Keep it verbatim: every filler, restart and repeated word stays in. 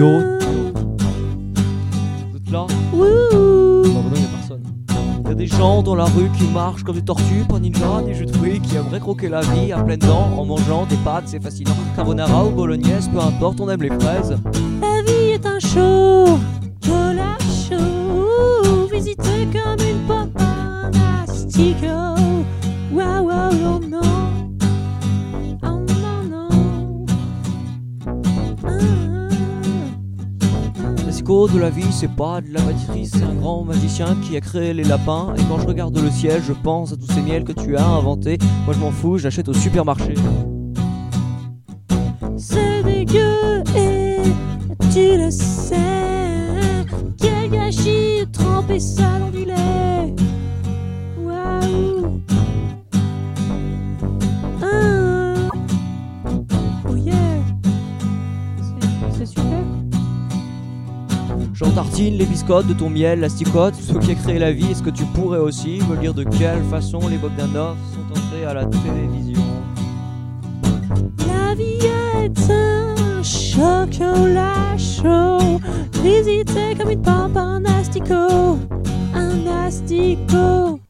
Yo, vous êtes là? Wouh. Non, bah non, y'a personne. Y'a des gens dans la rue qui marchent comme des tortues, pas ninja, des jeux de fruits, qui aimeraient croquer la vie à pleines dents en mangeant des pâtes, c'est fascinant. Carbonara ou bolognaise, peu importe, on aime les fraises. La vie est un show, chocolat chaud, visité comme une pop anastico. Waouh, waouh, oh non, oh non, non. Ah, L'Esco de la vie, c'est pas de la matrice, c'est un grand magicien qui a créé les lapins. Et quand je regarde le ciel, je pense à tous ces miels que tu as inventés. Moi je m'en fous, j'achète au supermarché. c'est dégueu et tu le sais. Quel gâchis de tremper ça dans du lait. Waouh. Ah. Oh yeah. C'est- C'est super. J'en tartine les biscottes de ton miel, l'asticote. Ce qui a créé la vie, est-ce que tu pourrais aussi me dire de quelle façon les Bogdanov sont entrés à la télévision? La vie est un chocolat chaud, visité comme une pompe en asticot, un asticot.